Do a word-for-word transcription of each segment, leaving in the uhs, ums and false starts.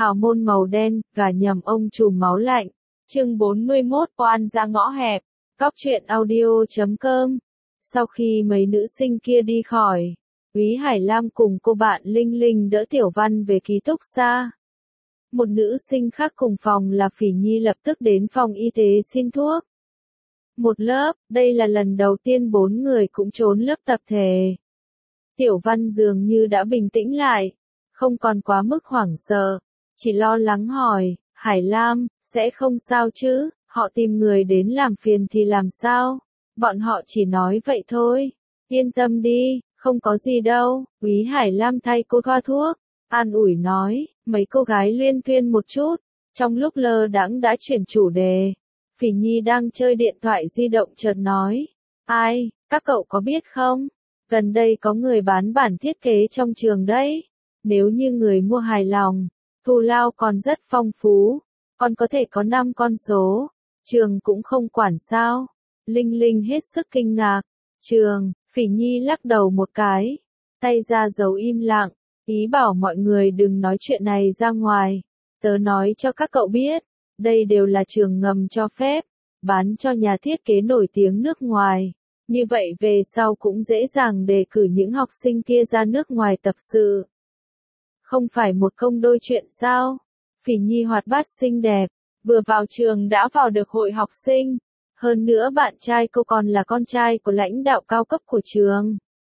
hào môn màu đen, gà nhầm ông trùm máu lạnh. Chương bốn mươi mốt, oan ra ngõ hẹp. Cóc truyện audio chấm com. Sau khi mấy nữ sinh kia đi khỏi, Úy Hải Lam cùng cô bạn Linh Linh đỡ Tiểu Văn về ký túc xá. Một nữ sinh khác cùng phòng là Phỉ Nhi lập tức đến phòng y tế xin thuốc. Một lớp, đây là lần đầu tiên bốn người cũng trốn lớp tập thể. Tiểu Văn dường như đã bình tĩnh lại, không còn quá mức hoảng sợ, chỉ lo lắng hỏi, Hải Lam, sẽ không sao chứ, họ tìm người đến làm phiền thì làm sao, bọn họ chỉ nói vậy thôi, yên tâm đi, không có gì đâu. Úy Hải Lam thay cô thoa thuốc, an ủi nói, mấy cô gái luyên thuyên một chút, trong lúc lơ đãng đã chuyển chủ đề. Phỉ Nhi đang chơi điện thoại di động chợt nói, ai, các cậu có biết không, gần đây có người bán bản thiết kế trong trường đấy, nếu như người mua hài lòng, thù lao còn rất phong phú, còn có thể có năm con số, trường cũng không quản sao. Linh Linh hết sức kinh ngạc, trường, Phỉ Nhi lắc đầu một cái, tay ra dấu im lặng, ý bảo mọi người đừng nói chuyện này ra ngoài, tớ nói cho các cậu biết, đây đều là trường ngầm cho phép, bán cho nhà thiết kế nổi tiếng nước ngoài, như vậy về sau cũng dễ dàng đề cử những học sinh kia ra nước ngoài tập sự. Không phải một công đôi chuyện sao? Phỉ Nhi hoạt bát xinh đẹp, vừa vào trường đã vào được hội học sinh, hơn nữa bạn trai cô còn là con trai của lãnh đạo cao cấp của trường.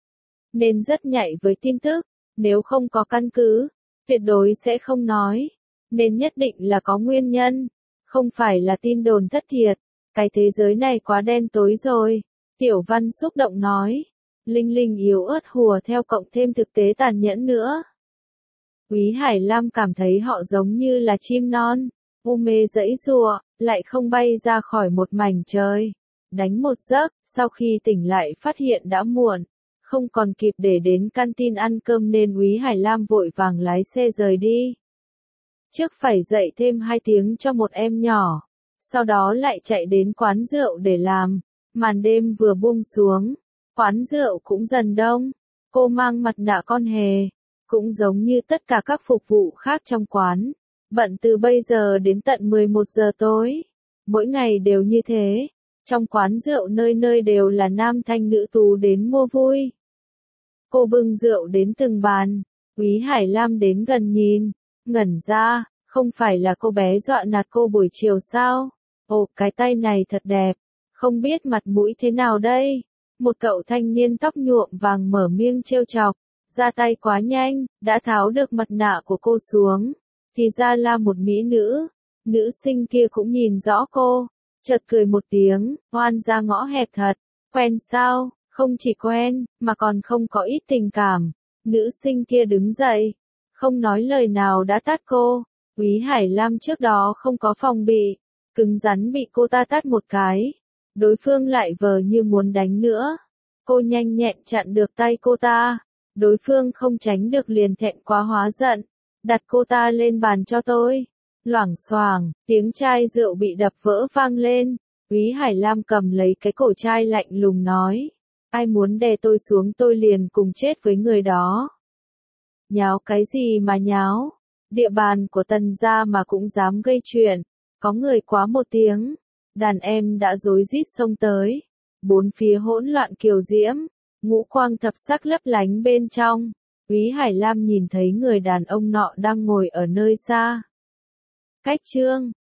Nên rất nhạy với tin tức, nếu không có căn cứ, tuyệt đối sẽ không nói, nên nhất định là có nguyên nhân, không phải là tin đồn thất thiệt, cái thế giới này quá đen tối rồi. Tiểu Văn xúc động nói, Linh Linh yếu ớt hùa theo cộng thêm thực tế tàn nhẫn nữa. Úy Hải Lam cảm thấy họ giống như là chim non, u mê giãy giụa, lại không bay ra khỏi một mảnh trời. Đánh một giấc, sau khi tỉnh lại phát hiện đã muộn, không còn kịp để đến canteen ăn cơm nên Úy Hải Lam vội vàng lái xe rời đi. Trước phải dậy thêm hai tiếng cho một em nhỏ, sau đó lại chạy đến quán rượu để làm. Màn đêm vừa buông xuống, quán rượu cũng dần đông, cô mang mặt nạ con hề, cũng giống như tất cả các phục vụ khác trong quán, bận từ bây giờ đến tận mười một giờ tối, mỗi ngày đều như thế, trong quán rượu nơi nơi đều là nam thanh nữ tú đến mua vui. Cô bưng rượu đến từng bàn, Úy Hải Lam đến gần nhìn, ngẩn ra, không phải là cô bé dọa nạt cô buổi chiều sao, ồ cái tay này thật đẹp. Không biết mặt mũi thế nào đây? Một cậu thanh niên tóc nhuộm vàng mở miệng trêu chọc, ra tay quá nhanh, đã tháo được mặt nạ của cô xuống. Thì ra là một mỹ nữ, nữ sinh kia cũng nhìn rõ cô, chợt cười một tiếng, oan ra ngõ hẹp thật, quen sao, không chỉ quen, mà còn không có ít tình cảm. Nữ sinh kia đứng dậy, không nói lời nào đã tát cô. Úy Hải Lam trước đó không có phòng bị, cứng rắn bị cô ta tát một cái. Đối phương lại vờ như muốn đánh nữa. Cô nhanh nhẹn chặn được tay cô ta. Đối phương không tránh được liền thẹn quá hóa giận. Đặt cô ta lên bàn cho tôi. Loảng xoảng, tiếng chai rượu bị đập vỡ vang lên. Úy Hải Lam cầm lấy cái cổ chai lạnh lùng nói. Ai muốn đè tôi xuống tôi liền cùng chết với người đó. Nháo cái gì mà nháo? Địa bàn của Tần gia mà cũng dám gây chuyện. Có người quá một tiếng. Đàn em đã rối rít xông tới, bốn phía hỗn loạn kiều diễm, ngũ quang thập sắc lấp lánh bên trong. Úy Hải Lam nhìn thấy người đàn ông nọ đang ngồi ở nơi xa. Cách chương